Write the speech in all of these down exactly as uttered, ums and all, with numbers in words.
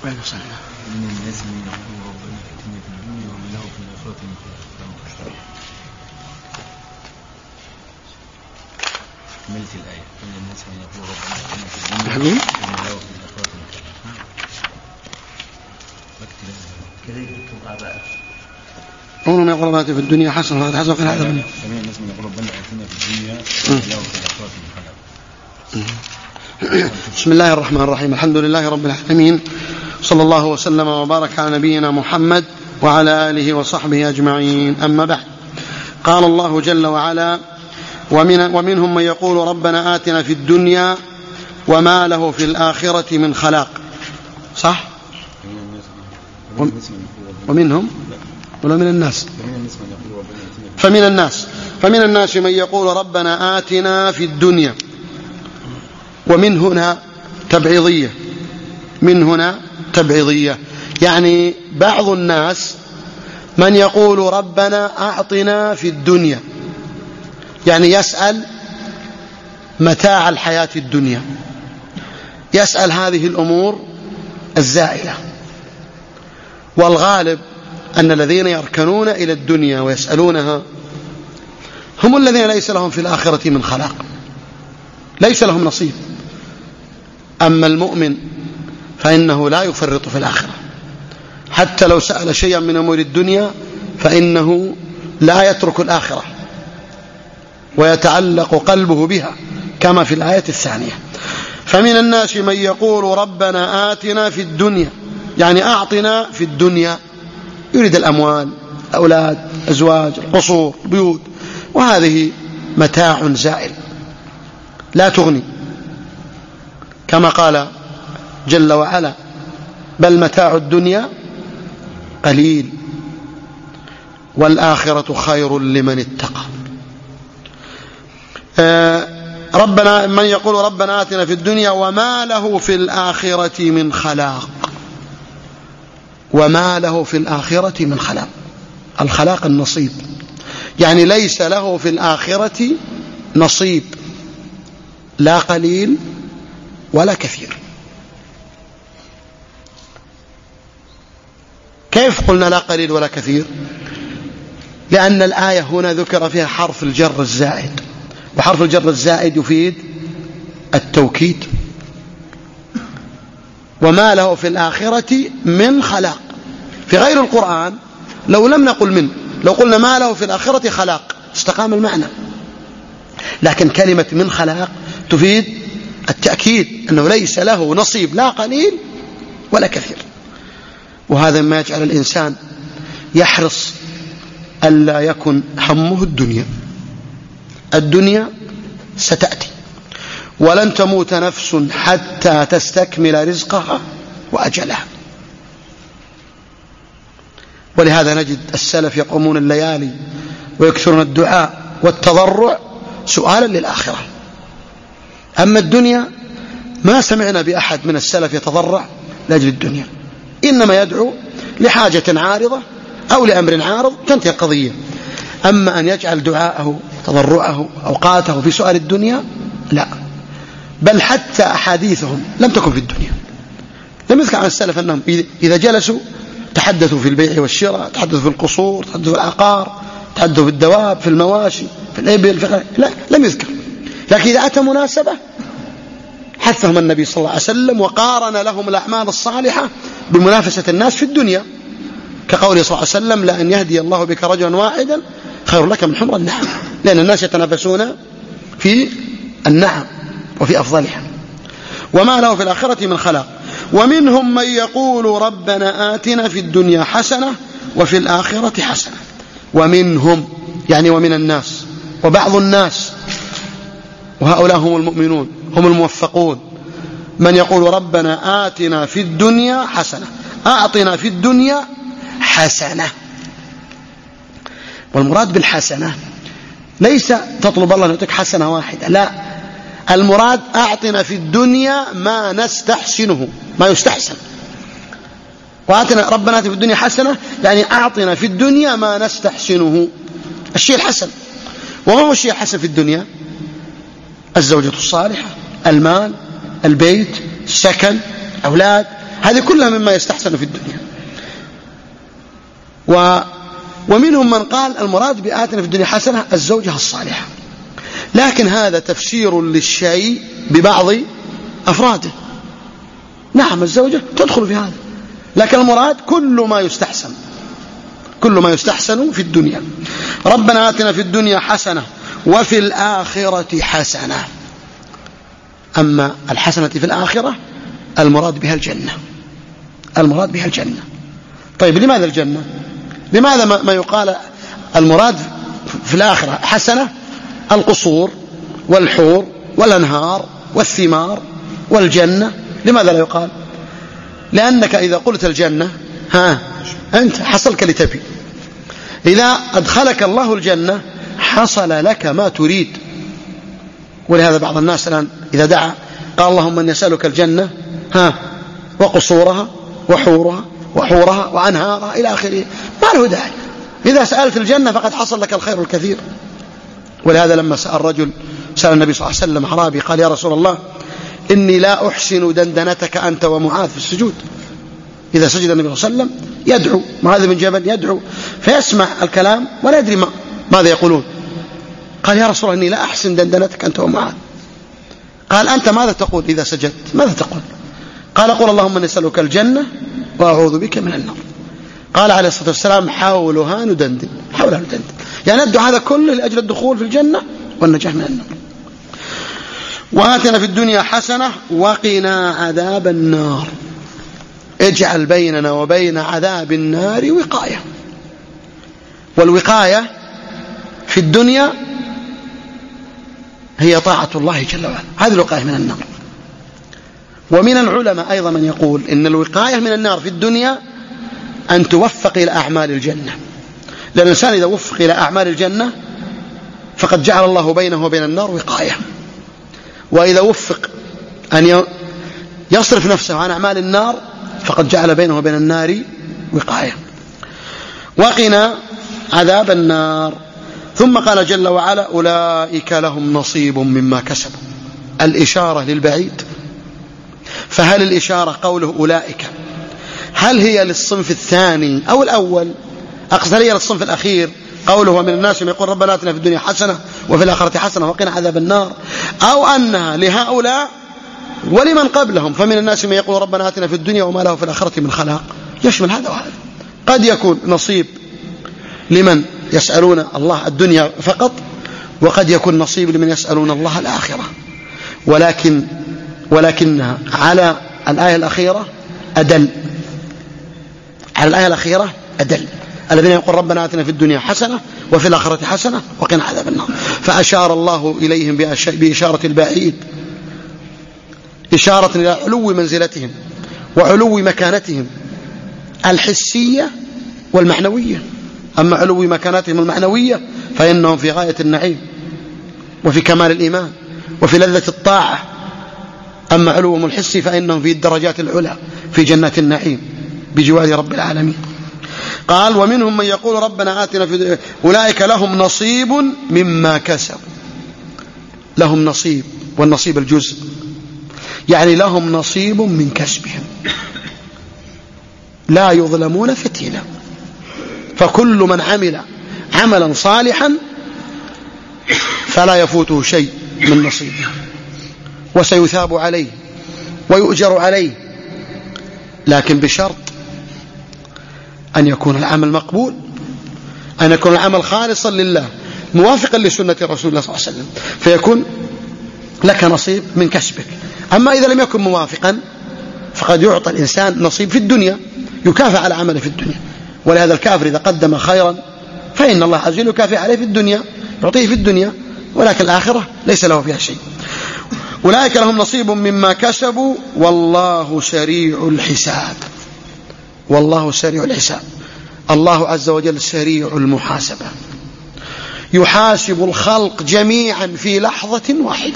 وين وصلنا؟ من الناس من يقول ربنا اتنا في الدنيا وما له في الآخرة من خلاق. كملت الآية من الناس من يقول ربنا اتنا في الدنيا وما له في الآخرة من خلاق. كذا يكتب آباء. قولوا ما يقول ربنا في الدنيا حسنة ولا حسنة وقنا عذاب النار. من الناس من يقول ربنا اتنا في الدنيا وما له في الآخرة من خلاق. بسم الله الرحمن الرحيم. الحمد لله رب العالمين، صلى الله وسلم وبارك على نبينا محمد وعلى آله وصحبه أجمعين. أما بعد، قال الله جل وعلا: ومن ومنهم من يقول ربنا آتنا في الدنيا وما له في الآخرة من خلاق. صح؟ ومنهم ولا من الناس؟ فمن الناس فمن الناس من يقول ربنا آتنا في الدنيا. ومن هنا تبعيضية، من هنا تبعيضية، يعني بعض الناس من يقول ربنا أعطنا في الدنيا، يعني يسأل متاع الحياة الدنيا، يسأل هذه الأمور الزائلة. والغالب أن الذين يركنون إلى الدنيا ويسألونها هم الذين ليس لهم في الآخرة من خلاق، ليس لهم نصيب. أما المؤمن فإنه لا يفرط في الآخرة، حتى لو سأل شيئا من أمور الدنيا فإنه لا يترك الآخرة ويتعلق قلبه بها، كما في الآية الثانية: فمن الناس من يقول ربنا آتنا في الدنيا، يعني أعطنا في الدنيا، يريد الأموال، أولاد، أزواج، قصور، بيوت، وهذه متاع زائل لا تغني، كما قال جل وعلا: بل متاع الدنيا قليل والآخرة خير لمن اتقى. آه ربنا من يقول ربنا آتنا في الدنيا وما له في الآخرة من خلاق. وما له في الآخرة من خلاق، الخلاق النصيب، يعني ليس له في الآخرة نصيب، لا قليل ولا كثير. كيف قلنا لا قليل ولا كثير؟ لأن الآية هنا ذكر فيها حرف الجر الزائد، وحرف الجر الزائد يفيد التوكيد. وما له في الآخرة من خلاق. في غير القرآن لو لم نقل من، لو قلنا ما له في الآخرة خلاق استقام المعنى، لكن كلمة من خلاق تفيد التأكيد أنه ليس له نصيب لا قليل ولا كثير. وهذا ما يجعل الإنسان يحرص ألا يكن همه الدنيا. الدنيا ستأتي، ولن تموت نفس حتى تستكمل رزقها وأجلها. ولهذا نجد السلف يقومون الليالي ويكثرون الدعاء والتضرع سؤالا للآخرة. أما الدنيا ما سمعنا بأحد من السلف يتضرع لأجل الدنيا، إنما يدعو لحاجة عارضة أو لأمر عارض تنتهي القضية. أما أن يجعل دعاءه تضرعه أوقاته في سؤال الدنيا لا، بل حتى أحاديثهم لم تكن في الدنيا. لم يذكر عن السلف أنهم إذا جلسوا تحدثوا في البيع والشراء، تحدثوا في القصور، تحدثوا في العقار، تحدثوا في الدواب، في المواشي، في الإبل، في لا، لم يذكر. لكن إذا أتى مناسبة حثهم النبي صلى الله عليه وسلم وقارن لهم الأعمال الصالحة بمنافسة الناس في الدنيا، كقوله صلى الله عليه وسلم: لأن يهدي الله بك رجلا واحدا خير لك من حمر النعم، لأن الناس يتنافسون في النعم وفي أفضلها. وما له في الآخرة من خلاق. ومنهم من يقول ربنا آتنا في الدنيا حسنة وفي الآخرة حسنة. ومنهم يعني ومن الناس، وبعض الناس، وهؤلاء هم المؤمنون هم الموفقون، من يقول ربنا آتنا في الدنيا حسنة، أعطنا في الدنيا حسنة. والمراد بالحسنة ليس تطلب الله أن يعطيك حسنة واحدة، لا، المراد أعطنا في الدنيا ما نستحسنه، ما يستحسن. وآتنا ربنا آتنا في الدنيا حسنة يعني أعطنا في الدنيا ما نستحسنه، الشيء الحسن. وما هو الشيء الحسن في الدنيا؟ الزوجة الصالحة، المال، البيت، السكن، أولاد، هذه كلها مما يستحسن في الدنيا. و ومنهم من قال المراد بآتنا في الدنيا حسنة الزوجة الصالحة، لكن هذا تفسير للشيء ببعض أفراده. نعم الزوجة تدخل في هذا، لكن المراد كل ما يستحسن، كل ما يستحسن في الدنيا. ربنا آتنا في الدنيا حسنة وفي الآخرة حسنة. أما الحسنة في الآخرة المراد بها الجنة، المراد بها الجنة. طيب لماذا الجنة؟ لماذا ما يقال المراد في الآخرة حسنة؟ القصور والحور والأنهار والثمار والجنة، لماذا لا يقال؟ لأنك إذا قلت الجنة ها أنت حصلك لتبي، إذا أدخلك الله الجنة حصل لك ما تريد. ولهذا بعض الناس الآن إذا دعا قال اللهم من يسألك الجنة ها وقصورها وحورها وحورها وأنهارها إلى آخره، ما له داعي. إذا سألت الجنة فقد حصل لك الخير الكثير. ولهذا لما سأل رجل سأل النبي صلى الله عليه وسلم أعرابي قال يا رسول الله إني لا أحسن دندنتك أنت ومعاذ في السجود. إذا سجد النبي صلى الله عليه وسلم يدعو، معاذ بن جبل يدعو فيسمع الكلام ولا يدري ما ماذا يقولون. قال يا رسول الله إني لا أحسن دندنتك أنت ومعاذ. قال أنت ماذا تقول إذا سجدت؟ ماذا تقول؟ قال قل اللهم نسألك الجنة وأعوذ بك من النار. قال عليه الصلاة والسلام حولها ندندن، حولها ندندن، يعني ندعو هذا كله لأجل الدخول في الجنة والنجاة من النار. وآتنا في الدنيا حسنة وقنا عذاب النار. اجعل بيننا وبين عذاب النار وقاية. والوقاية في الدنيا هي طاعة الله جل وعلا، هذه الوقاية من النار. ومن العلماء أيضا من يقول إن الوقاية من النار في الدنيا أن توفق إلى أعمال الجنة، لأن الإنسان إذا وفق إلى أعمال الجنة فقد جعل الله بينه وبين النار وقاية. وإذا وفق أن يصرف نفسه عن أعمال النار فقد جعل بينه وبين النار وقاية. وقنا عذاب النار. ثم قال جل وعلا أولئك لهم نصيب مما كسبوا، الإشارة للبعيد. فهل الإشارة قوله أولئك هل هي للصنف الثاني أو الأول؟ أقصد هل هي للصنف الأخير قوله ومن الناس من يقول ربنا آتنا في الدنيا حسنة وفي الآخرة حسنة وقنا عذاب النار، أو أنها لهؤلاء ولمن قبلهم فمن الناس من يقول ربنا آتنا في الدنيا وما له في الآخرة من خلاق؟ يشمل هذا وهذا. قد يكون نصيب لمن يسألون الله الدنيا فقط، وقد يكون نصيب لمن يسألون الله الآخرة. ولكن ولكنها على الآية الأخيرة أدل، على الآية الأخيرة أدل، الذين يقول ربنا آتنا في الدنيا حسنة وفي الآخرة حسنة وقنا عذاب النار. فأشار الله إليهم بإشارة البعيد، إشارة إلى علو منزلتهم وعلو مكانتهم الحسية والمعنوية. أما علو مكانتهم المعنوية فإنهم في غاية النعيم وفي كمال الإيمان وفي لذة الطاعة. أما علوهم الحسي فإنهم في الدرجات العلى في جنات النعيم بجوار رب العالمين. قال ومنهم من يقول ربنا آتنا في أولئك لهم نصيب مما كسبوا. لهم نصيب، والنصيب الجزء، يعني لهم نصيب من كسبهم، لا يظلمون فتيلا. فكل من عمل عملا صالحا فلا يفوته شيء من نصيبه، وسيثاب عليه ويؤجر عليه، لكن بشرط أن يكون العمل مقبول، أن يكون العمل خالصا لله موافقا لسنة رسول الله صلى الله عليه وسلم، فيكون لك نصيب من كسبك. أما إذا لم يكن موافقا فقد يعطى الإنسان نصيب في الدنيا، يكافئ على عمله في الدنيا. ولهذا الكافر إذا قدم خيرا فإن الله عز وجل يكافئ عليه في الدنيا، يعطيه في الدنيا، ولكن الآخرة ليس له فيها شيء. أولئك لهم نصيب مما كسبوا والله سريع الحساب. والله سريع الحساب، الله عز وجل سريع المحاسبة، يحاسب الخلق جميعا في لحظة واحدة،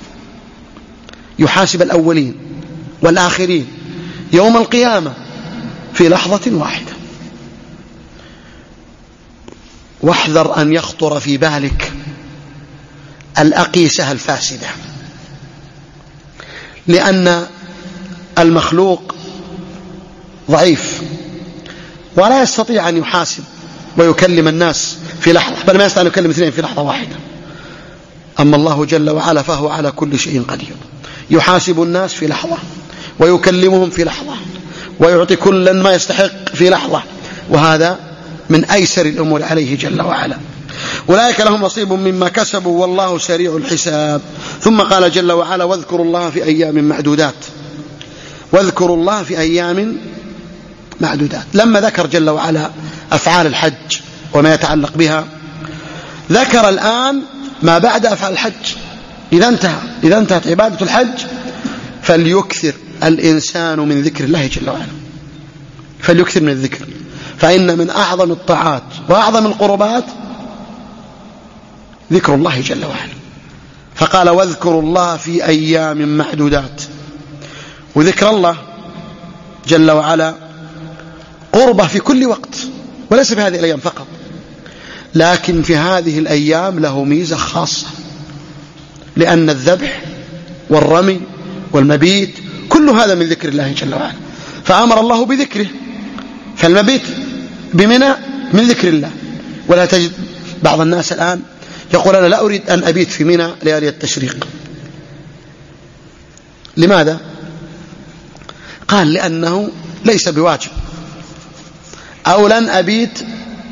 يحاسب الأولين والآخرين يوم القيامة في لحظة واحدة. واحذر أن يخطر في بالك الأقيسة الفاسدة، لأن المخلوق ضعيف ولا يستطيع أن يحاسب ويكلم الناس في لحظة، بل ما يستطيع أن يكلم اثنين في لحظة واحدة. أما الله جل وعلا فهو على كل شيء قدير، يحاسب الناس في لحظة ويكلمهم في لحظة ويعطي كلا ما يستحق في لحظة، وهذا من أيسر الأمور عليه جل وعلا. أولئك لهم نصيب مما كسبوا والله سريع الحساب. ثم قال جل وعلا واذكروا الله في أيام معدودات، واذكروا الله في أيام معدودات. لما ذكر جل وعلا أفعال الحج وما يتعلق بها، ذكر الآن ما بعد أفعال الحج. إذا انتهى إذا انتهت عبادة الحج فليكثر الإنسان من ذكر الله جل وعلا، فليكثر من الذكر، فإن من أعظم الطاعات وأعظم القربات ذكر الله جل وعلا. فقال واذكروا الله في أيام معدودات. وذكر الله جل وعلا قربة في كل وقت، وليس في هذه الأيام فقط، لكن في هذه الأيام له ميزة خاصة، لأن الذبح والرمي والمبيت كل هذا من ذكر الله جل وعلا، فأمر الله بذكره. فالمبيت بمنى من ذكر الله. ولا تجد بعض الناس الآن يقول أنا لا أريد أن أبيت في منى ليالي التشريق. لماذا؟ قال لأنه ليس بواجب، أو لن أبيت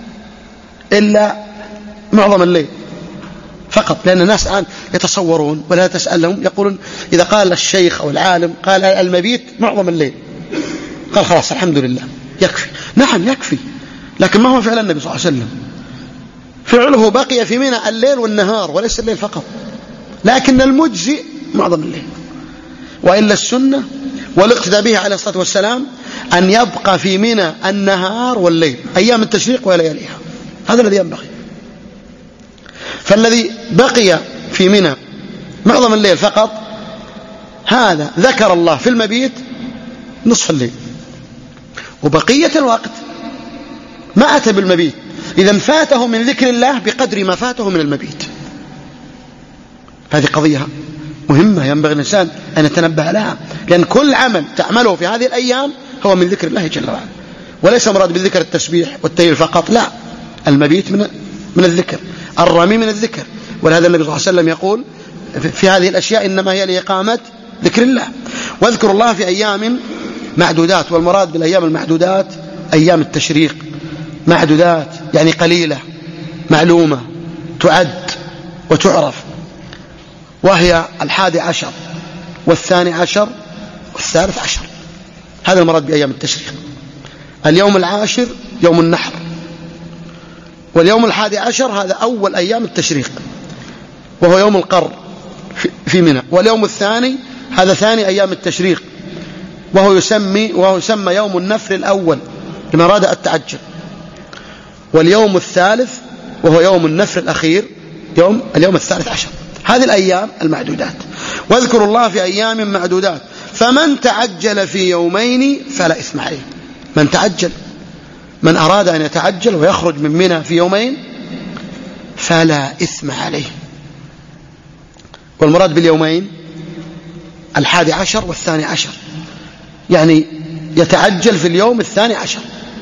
إلا معظم الليل فقط. لأن الناس الآن يتصورون ولا تسألهم يقولون إذا قال الشيخ أو العالم قال المبيت معظم الليل قال خلاص الحمد لله يكفي. نعم يكفي، لكن ما هو فعل النبي صلى الله عليه وسلم. فعله بقي في منى الليل والنهار وليس الليل فقط، لكن المجزئ معظم الليل. وإلا السنة والاقتداء به عليه الصلاة والسلام أن يبقى في منى النهار والليل أيام التشريق ولياليها، هذا الذي ينبغي. فالذي بقي في منى معظم الليل فقط هذا ذكر الله في المبيت نصف الليل، وبقية الوقت ما أتى بالمبيت، إذا فاته من ذكر الله بقدر ما فاته من المبيت. هذه قضية مهمة ينبغي الإنسان أن يتنبه لها، لأن كل عمل تعمله في هذه الأيام هو من ذكر الله جل وعلا، وليس مراد بالذكر التسبيح والتهليل فقط، لا، المبيت من من الذكر، الرمي من الذكر. ولهذا النبي صلى الله عليه وسلم يقول في هذه الأشياء إنما هي لإقامة ذكر الله. واذكروا الله في أيام معدودات، والمراد بالأيام المعدودات أيام التشريق. معدودات يعني قليلة معلومة تعد وتعرف، وهي الحادي عشر والثاني عشر والثالث عشر، هذا المراد بأيام التشريق. اليوم العاشر يوم النحر، واليوم الحادي عشر هذا أول أيام التشريق وهو يوم القر في منى، واليوم الثاني هذا ثاني أيام التشريق وهو يسمي وهو يسمى يوم النفر الأول لمن أراد التعجل، واليوم الثالث وهو يوم النفر الأخير يوم اليوم الثالث عشر. هذه الأيام المعدودات. واذكروا الله في أيام معدودات فمن تعجل في يومين فلا إثم عليه. من تعجل، من أراد أن يتعجل ويخرج من منى في يومين فلا إثم عليه. والمراد باليومين الحادي عشر والثاني عشر، يعني يتعجل في اليوم الثاني عشر،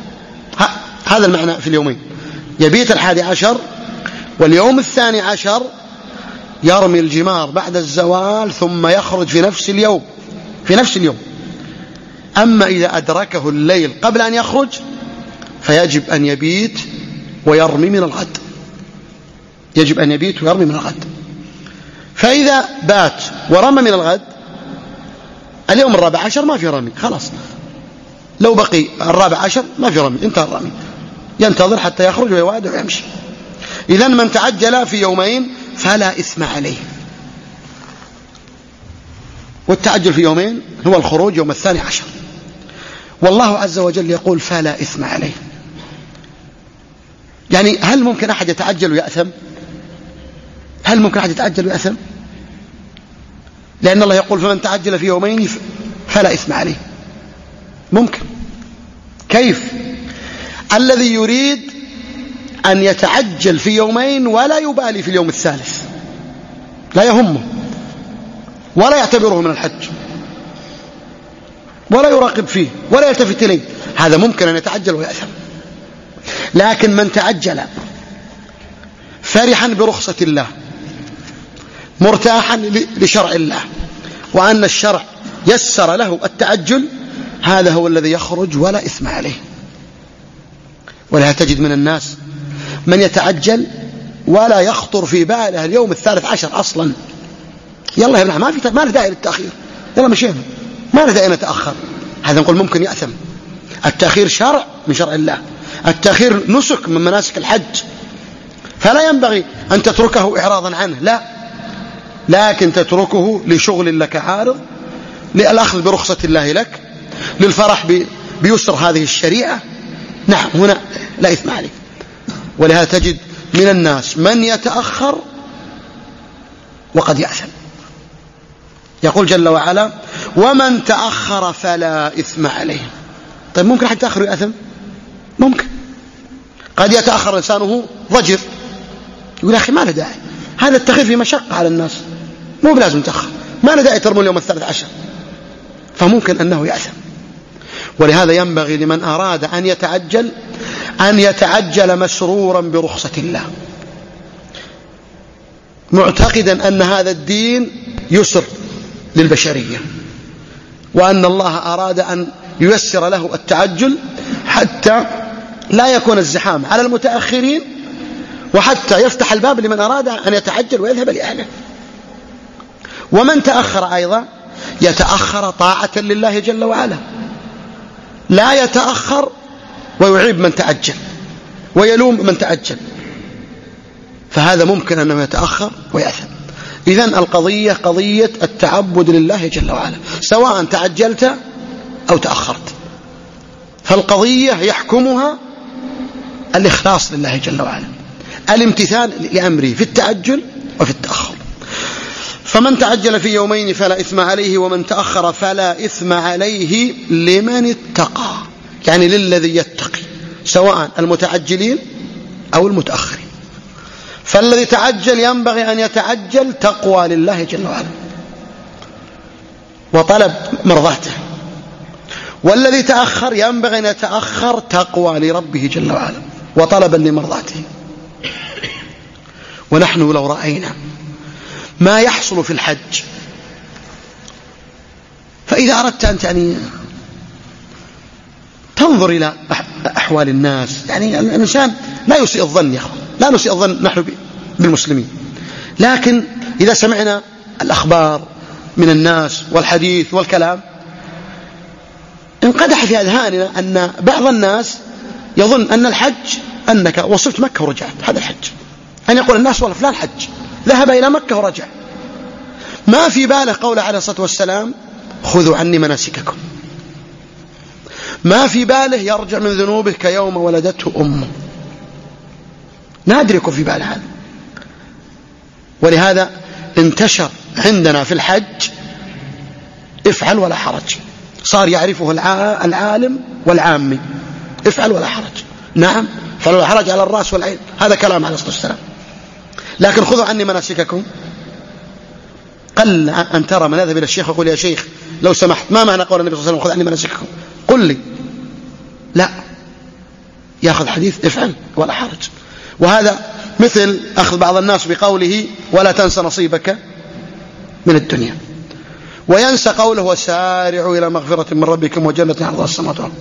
هذا المعنى في اليومين. يبيت الحادي عشر واليوم الثاني عشر يرمي الجمار بعد الزوال ثم يخرج في نفس اليوم في نفس اليوم. أما إذا أدركه الليل قبل أن يخرج فيجب أن يبيت ويرمي من الغد، يجب أن يبيت ويرمي من الغد. فإذا بات ورمى من الغد اليوم الرابع عشر ما في رمي، خلاص، لو بقي الرابع عشر ما في رمي، انتهى الرمي، ينتظر حتى يخرج ويوادع ويمشي. إذن من تعجل في يومين فلا إثم عليه. والتعجل في يومين هو الخروج يوم الثاني عشر. والله عز وجل يقول فلا إثم عليه، يعني هل ممكن أحد يتعجل ويأثم؟ هل ممكن أحد يتعجل ويأثم؟ لأن الله يقول فمن تعجل في يومين فلا إثم عليه. ممكن. كيف؟ الذي يريد أن يتعجل في يومين ولا يبالي في اليوم الثالث، لا يهمه ولا يعتبره من الحج ولا يراقب فيه ولا يلتفت إليه، هذا ممكن أن يتعجل ويأثم. لكن من تعجل فرحا برخصة الله مرتاحا لشرع الله وأن الشرع يسر له التعجل، هذا هو الذي يخرج ولا إثم عليه. ولها تجد من الناس من يتعجل ولا يخطر في باله اليوم الثالث عشر أصلا، يلا يا ابن ما في ما له داعي للتأخير، يلا مشينا ما له داعي نتأخر. هذا نقول ممكن يأثم. التأخير شرع من شرع الله، التأخير نسك من مناسك الحج، فلا ينبغي أن تتركه إعراضا عنه، لا، لكن تتركه لشغل لك عارض، للأخذ برخصة الله لك، للفرح بيسر هذه الشريعة. نعم هنا لا إثم عليه. ولهذا تجد من الناس من يتأخر وقد يأثم. يقول جل وعلا ومن تأخر فلا إثم عليه. طيب ممكن أحد يتأخر ويأثم؟ ممكن. قد يتأخر إنسانه ضجر، يقول يا أخي ما له داعي، هذا التأخير في مشقة على الناس، مو بلازم تأخر، ما له داعي ترمون اليوم الثالث عشر، فممكن أنه يأثم. ولهذا ينبغي لمن أراد أن يتعجل أن يتعجل مسرورا برخصة الله، معتقدا أن هذا الدين يسر للبشرية، وأن الله أراد أن ييسر له التعجل حتى لا يكون الزحام على المتأخرين، وحتى يفتح الباب لمن أراد أن يتعجل ويذهب لأهله. ومن تأخر أيضا يتأخر طاعة لله جل وعلا، لا يتأخر ويعيب من تعجل ويلوم من تعجل، فهذا ممكن أنه يتأخر ويأثم. إذن القضية قضية التعبد لله جل وعلا، سواء تعجلت أو تأخرت، فالقضية يحكمها الإخلاص لله جل وعلا، الامتثال لأمره في التعجل وفي التأخر. فمن تعجل في يومين فلا إثم عليه، ومن تأخر فلا إثم عليه لمن اتقى، يعني للذي يتقي، سواء المتعجلين أو المتأخرين. فالذي تعجل ينبغي أن يتعجل تقوى لله جل وعلا وطلب مرضاته، والذي تأخر ينبغي أن يتأخر تقوى لربه جل وعلا وطلبا لمرضاته. ونحن لو رأينا ما يحصل في الحج، فإذا أردت أن يعني تنظر إلى أحوال الناس، يعني الإنسان لا يسيء الظن يا أخوان، لا نسيء الظن نحن بالمسلمين، لكن إذا سمعنا الأخبار من الناس والحديث والكلام انقدح في أذهاننا أن بعض الناس يظن أن الحج أنك وصلت مكة ورجعت، هذا الحج. أن يقول الناس والله فلان حج ذهب إلى مكة ورجع، ما في باله قول عليه الصلاة والسلام خذوا عني مناسككم، ما في باله يرجع من ذنوبه كيوم ولدته أمه، نادر يكون في باله هذا. ولهذا انتشر عندنا في الحج افعل ولا حرج، صار يعرفه العالم والعامي، افعل ولا حرج، نعم افعل ولا حرج على الرأس والعين، هذا كلام عليه الصلاة والسلام. لكن خذوا عني مناسككم، قل أن ترى من يذهب إلى الشيخ ويقول يا شيخ لو سمحت ما معنى قول النبي صلى الله عليه وسلم خذ عني مناسككم، قل لي، لا، يأخذ حديث افعل ولا حرج. وهذا مثل أخذ بعض الناس بقوله ولا تنسى نصيبك من الدنيا، وينسى قوله وسارعوا إلى مغفرة من ربكم وجنة عرضها السماوات والأرض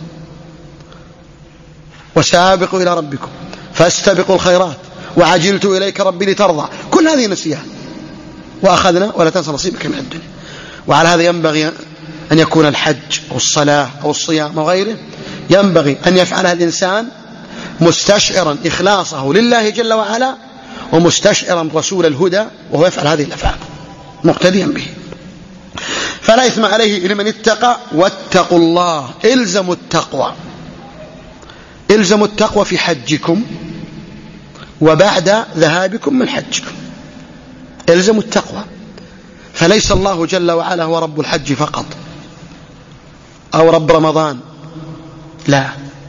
وسابقوا إلى ربكم فاستبقوا الخيرات وعجلت إليك ربي لترضى، كل هذه نسيها وأخذنا ولا تنسى نصيبك من الدنيا. وعلى هذا ينبغي أن يكون الحج أو الصلاة أو الصيام أو غيره ينبغي أن يفعلها الإنسان مستشعرا إخلاصه لله جل وعلا، ومستشعرا رسول الهدى وهو يفعل هذه الأفعال مقتديا به. فلا إثم عليه لمن اتقى، واتقوا الله، إلزموا التقوى، إلزموا التقوى في حجكم وبعد ذهابكم من حجكم، إلزموا التقوى. فليس الله جل وعلا هو رب الحج فقط أو رب رمضان، لا،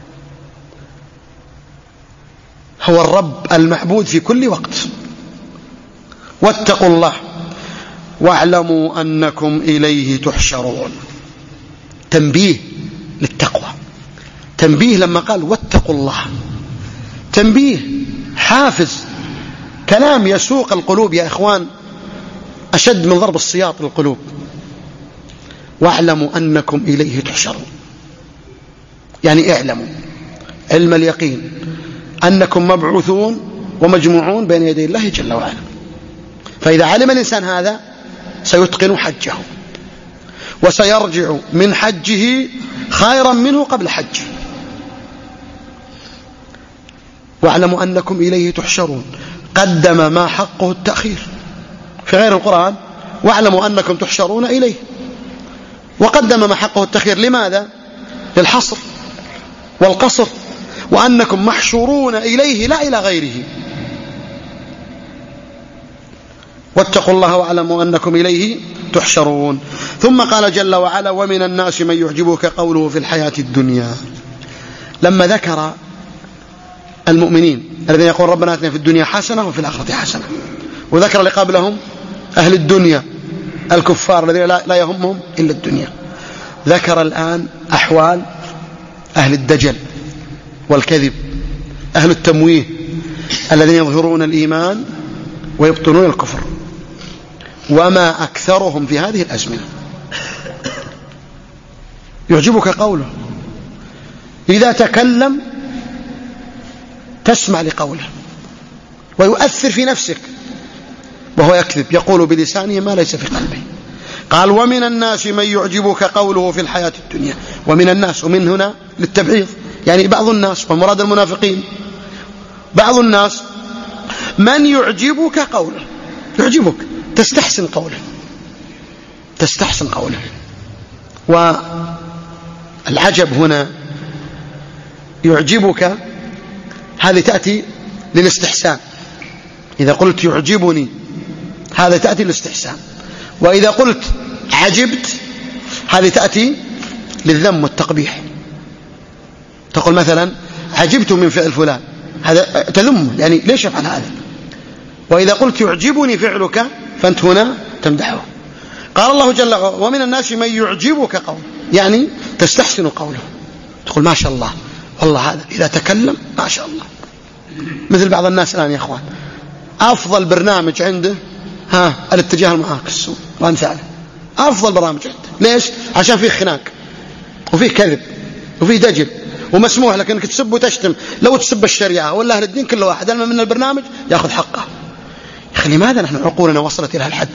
هو الرب المعبود في كل وقت. واتقوا الله واعلموا أنكم إليه تحشرون، تنبيه للتقوى، تنبيه لما قال واتقوا الله، تنبيه حافز، كلام يسوق القلوب يا إخوان أشد من ضرب السياط للقلوب. واعلموا أنكم إليه تحشرون، يعني اعلموا علم اليقين أنكم مبعوثون ومجموعون بين يدي الله جل وعلا. فإذا علم الإنسان هذا سيتقن حجه وسيرجع من حجه خيرا منه قبل حجه. واعلموا أنكم إليه تحشرون، قدم ما حقه التأخير في غير القرآن، واعلموا أنكم تحشرون إليه، وقدم ما حقه التأخير لماذا؟ للحصر والقصر، وأنكم محشورون إليه لا إلى غيره. واتقوا الله واعلموا أنكم إليه تحشرون. ثم قال جل وعلا ومن الناس من يعجبك قوله في الحياة الدنيا. لما ذكر المؤمنين الذين يقول ربنا آتنا في الدنيا حسنة وفي الآخرة حسنة، وذكر اللي قبلهم أهل الدنيا الكفار الذين لا يهمهم إلا الدنيا، ذكر الآن أحوال أهل الدجل والكذب، أهل التمويه الذين يظهرون الإيمان ويبطنون الكفر، وما أكثرهم في هذه الأزمنة. يعجبك قوله، إذا تكلم تسمع لقوله ويؤثر في نفسك، وهو يكذب، يقول بلسانه ما ليس في قلبه. قال ومن الناس من يعجبك قوله في الحياة الدنيا. ومن الناس، ومن هنا للتبعيض، يعني بعض الناس، ومراد المنافقين بعض الناس من يعجبك قوله، يعجبك، تستحسن قوله، تستحسن قوله. والعجب هنا يعجبك هذه تأتي للاستحسان، إذا قلت يعجبني هذا تأتي للاستحسان، وإذا قلت عجبت هذه تأتي للذم والتقبيح. تقول مثلا عجبت من فعل فلان، هذا تذمه، يعني ليش يفعل هذا. وإذا قلت يعجبني فعلك فأنت هنا تمدحه. قال الله جل وعلا ومن الناس من يعجبك قوله، يعني تستحسن قوله، تقول ما شاء الله، والله هذا إذا تكلم ما شاء الله. مثل بعض الناس الآن يا أخوان أفضل برنامج عنده ها الاتجاه المعاكس وأمثاله، أفضل برنامج عنده. ليش؟ عشان فيه خناق وفيه كذب وفيه دجل، ومسموح لك أنك تسب وتشتم، لو تسب الشريعة ولا أهل الدين كل واحد لما من البرنامج يأخذ حقه. يا أخي لماذا نحن عقولنا وصلت إلى هالحد؟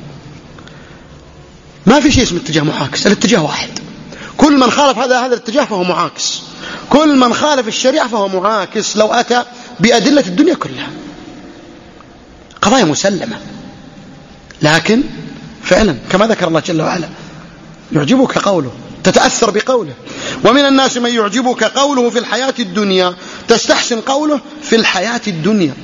ما في شيء اسمه اتجاه معاكس، الاتجاه واحد. كل من خالف هذا هذا الاتجاه فهو معاكس، كل من خالف الشريعة فهو معاكس لو أتى بأدلة الدنيا كلها. قضايا مسلمة، لكن فعلا كما ذكر الله جل وعلا يعجبك قوله، تتأثر بقوله. ومن الناس من يعجبك قوله في الحياة الدنيا، تستحسن قوله في الحياة الدنيا.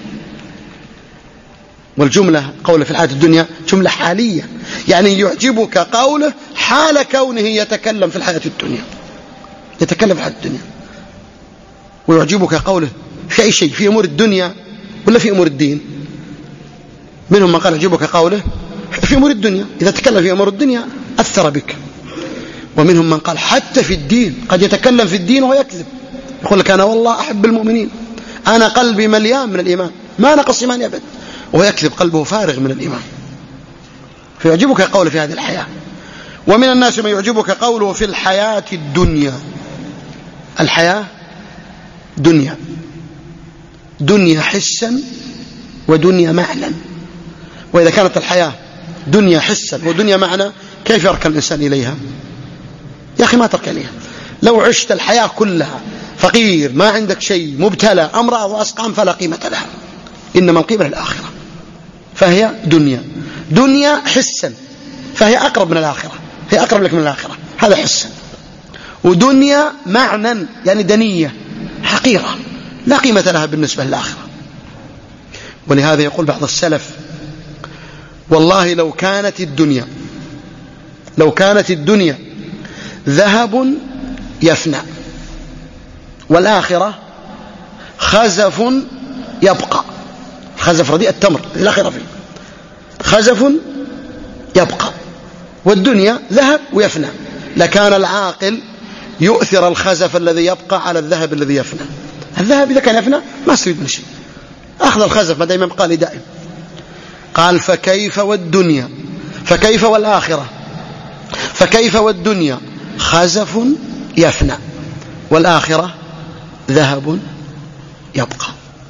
والجملة قوله في الحياة الدنيا جملة حالية، يعني يعجبك قوله حال كونه يتكلم في الحياة الدنيا، يتكلم في الحياة الدنيا. ويعجبك قوله في أي شيء، في أمور الدنيا ولا في أمور الدين. منهم من قال يعجبك قوله في أمور الدنيا، إذا تكلم في أمور الدنيا أثر بك. ومنهم من قال حتى في الدين، قد يتكلم في الدين وهو يكذب، يقول لك أنا والله أحب المؤمنين، أنا قلبي مليان من الإيمان، ما نقص إيماني أبدا، وهو يكذب، قلبه فارغ من الإيمان. فيعجبك قوله في هذه الحياة. ومن الناس من يعجبك قوله في الحياة الدنيا. الحياة دنيا، دنيا حسا ودنيا معنى. وإذا كانت الحياة دنيا حسا ودنيا معنى، كيف يركن الإنسان إليها؟ يا أخي ما تركن إليها. لو عشت الحياة كلها فقير، ما عندك شيء، مبتلى، أمراض وأسقام، فلا قيمة لها. إنما القيمة للآخرة، فهي دنيا، دنيا حسا، فهي أقرب من الآخرة، هي أقرب لك من الآخرة، هذا حسا. ودنيا معنى، يعني دنية حقيرة لا قيمة لها بالنسبة للآخرة. ولهذا يقول بعض السلف والله لو كانت الدنيا لو كانت الدنيا ذهب يفنى، والآخرة خزف يبقى. خزف رديء التمر الآخرة فيه خزف يبقى، والدنيا ذهب ويفنى. لكان العاقل يؤثر الخزف الذي يبقى على الذهب الذي يفنى. الذهب إذا كان يفنى ما استفيد من شيء، أخذ الخزف ما دائما يبقى لي دائم. قال فكيف والدنيا، فكيف والآخرة، فكيف والدنيا خزف يفنى والآخرة ذهب يبقى.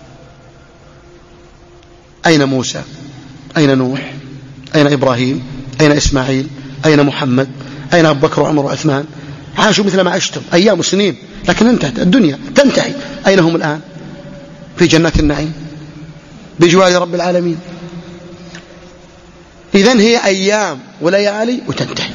أين موسى؟ أين نوح؟ أين إبراهيم؟ أين إسماعيل؟ أين محمد؟ أين أبو بكر وعمر وعثمان؟ عاشوا مثل ما عشتم أيام وسنين، لكن انتهت الدنيا تنتهي. أين هم الآن؟ في جنات النعيم بجوار رب العالمين. إذن هي أيام وليالي وتنتهي.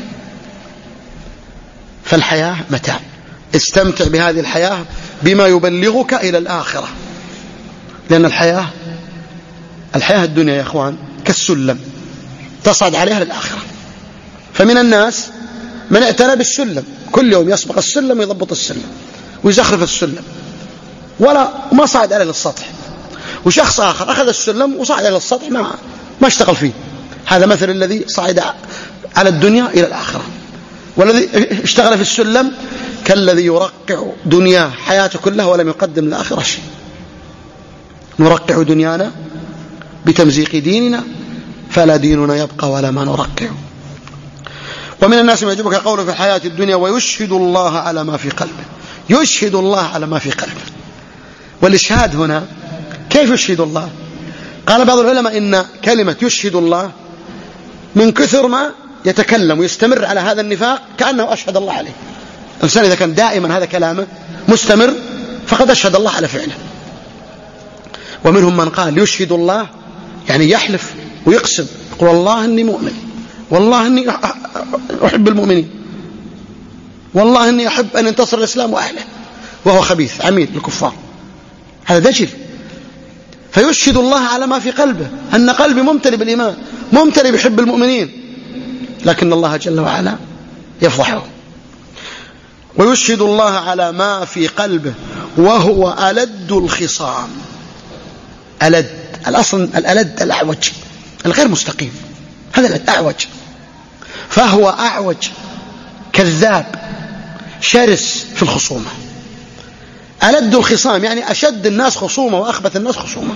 فالحياة متاع، استمتع بهذه الحياة بما يبلغك إلى الآخرة، لأن الحياة الحياة الدنيا يا أخوان كالسلم تصعد عليها للآخرة. فمن الناس من اعتنى بالسلم، كل يوم يسبق السلم ويضبط السلم ويزخرف السلم ولا ما صعد عليه للسطح، وشخص آخر أخذ السلم وصعد على السطح ما ما اشتغل فيه. هذا مثل الذي صعد على الدنيا إلى الآخرة. والذي اشتغل في السلم كالذي يرقع دنياه حياته كلها ولم يقدم للآخرة شيء. نرقع دنيانا بتمزيق ديننا فلا ديننا يبقى ولا ما نرقع. ومن الناس من يعجبك قوله في الحياة الدنيا ويشهد الله على ما في قلبه. يشهد الله على ما في قلبه. والإشهاد هنا كيف يشهد الله؟ قال بعض العلماء إن كلمة يشهد الله من كثر ما يتكلم ويستمر على هذا النفاق كأنه أشهد الله عليه. الإنسان إذا كان دائما هذا كلامه مستمر فقد أشهد الله على فعله. ومنهم من قال يشهد الله يعني يحلف ويقسم، يقول والله إني مؤمن، والله إني أحب المؤمنين، والله إني أحب أن ينتصر الإسلام وأهله، وهو خبيث عميل للكفار. هذا دجل. فيشهد الله على ما في قلبه، أن قلبي ممتلئ بالإيمان، ممتلئ بحب المؤمنين، لكن الله جل وعلا يفضحه. ويشهد الله على ما في قلبه وهو ألد الخصام. ألد الأصل الألد الأعوج الغير مستقيم، هذا الألد أعوج، فهو أعوج كذاب شرس في الخصومة. ألد الخصام يعني أشد الناس خصومة وأخبث الناس خصومة،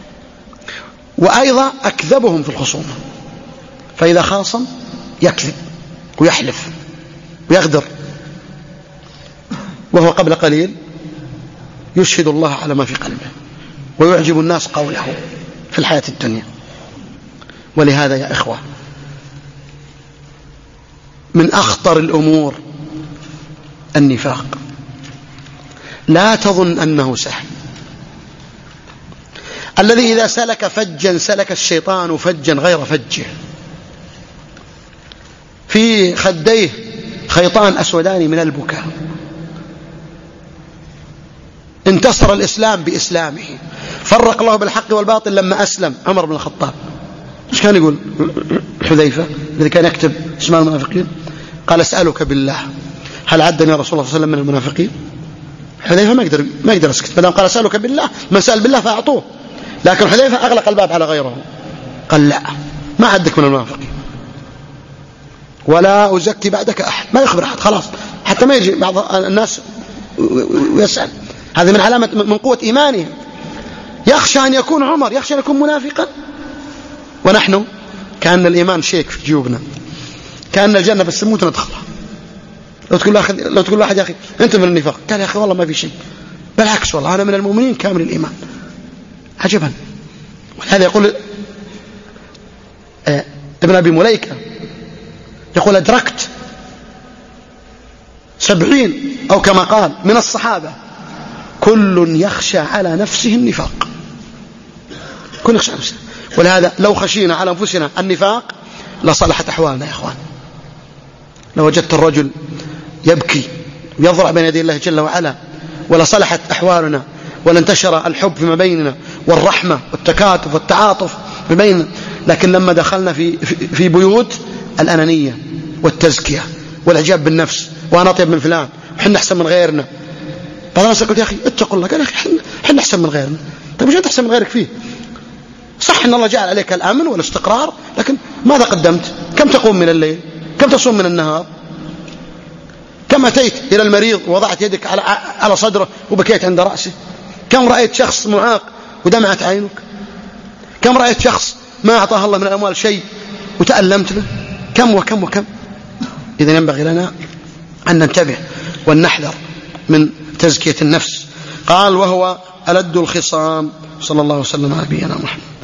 وأيضا أكذبهم في الخصومة. فإذا خاصم يكذب ويحلف ويغدر. وهو قبل قليل يشهد الله على ما في قلبه ويعجب الناس قوله في الحياة الدنيا. ولهذا يا إخوة من أخطر الأمور النفاق. لا تظن أنه سهل. الذي إذا سلك فجا سلك الشيطان فجا غير فجه، في خديه خيطان أسودان من البكاء. انتصر الإسلام بإسلامه، فرق الله بالحق والباطل لما أسلم عمر بن الخطاب. ايش كان يقول حذيفة الذي كان يكتب اسماء المنافقين؟ قال اسألك بالله هل عدني رسول الله صلى الله عليه وسلم من المنافقين؟ حذيفة ما يقدر ما يقدر يسكت، ما قال اسألك بالله، من سأل بالله فأعطوه. لكن حذيفة أغلق الباب على غيره، قال لا ما عدك من المنافقين ولا أزكي بعدك أحد، ما يخبر أحد خلاص، حتى ما يجي بعض الناس ويسأل. هذه من علامة من قوة إيمانهم. يخشى أن يكون عمر يخشى أن يكون منافقا، ونحن كأن الإيمان شيك في جيوبنا، كأن الجنة بس نموت ندخلها. لو تقول أخذ لو تقول واحد يا أخي أنت من النفاق، قال يا أخي والله ما في شيء، بالعكس والله أنا من المؤمنين كامل الإيمان. عجبا. ولهذا يقول آه ابن أبي مليكة يقول أدركت سبعين أو كما قال من الصحابة كل يخشى على نفسه النفاق، كل يخشى على نفسه. ولهذا لو خشينا على أنفسنا النفاق لصلحت أحوالنا يا إخوان. لو وجدت الرجل يبكي ويضرع بين يدي الله جل وعلا ولصلحت أحوالنا ولانتشر الحب فيما بيننا والرحمة والتكاتف والتعاطف بيننا. لكن لما دخلنا في, في, في بيوت الأنانية والتزكية والإعجاب بالنفس، وأنا أطيب من فلان وحنا أحسن من غيرنا. بعض الناس يقول يا أخي اتقوا الله، قال يا أخي حنا أحسن من غيرنا. طيب وش أنت أحسن من غيرك فيه؟ صح أن الله جعل عليك الأمن والاستقرار، لكن ماذا قدمت؟ كم تقوم من الليل؟ كم تصوم من النهار؟ كم أتيت إلى المريض ووضعت يدك على على صدره وبكيت عند رأسه؟ كم رأيت شخص معاق ودمعت عينك؟ كم رأيت شخص ما أعطاه الله من الأموال شيء وتألمت له؟ كم وكم وكم. إذن ينبغي لنا أن ننتبه ونحذر من تزكية النفس. قال وهو ألد الخصام. صلى الله وسلم على نبينا محمد.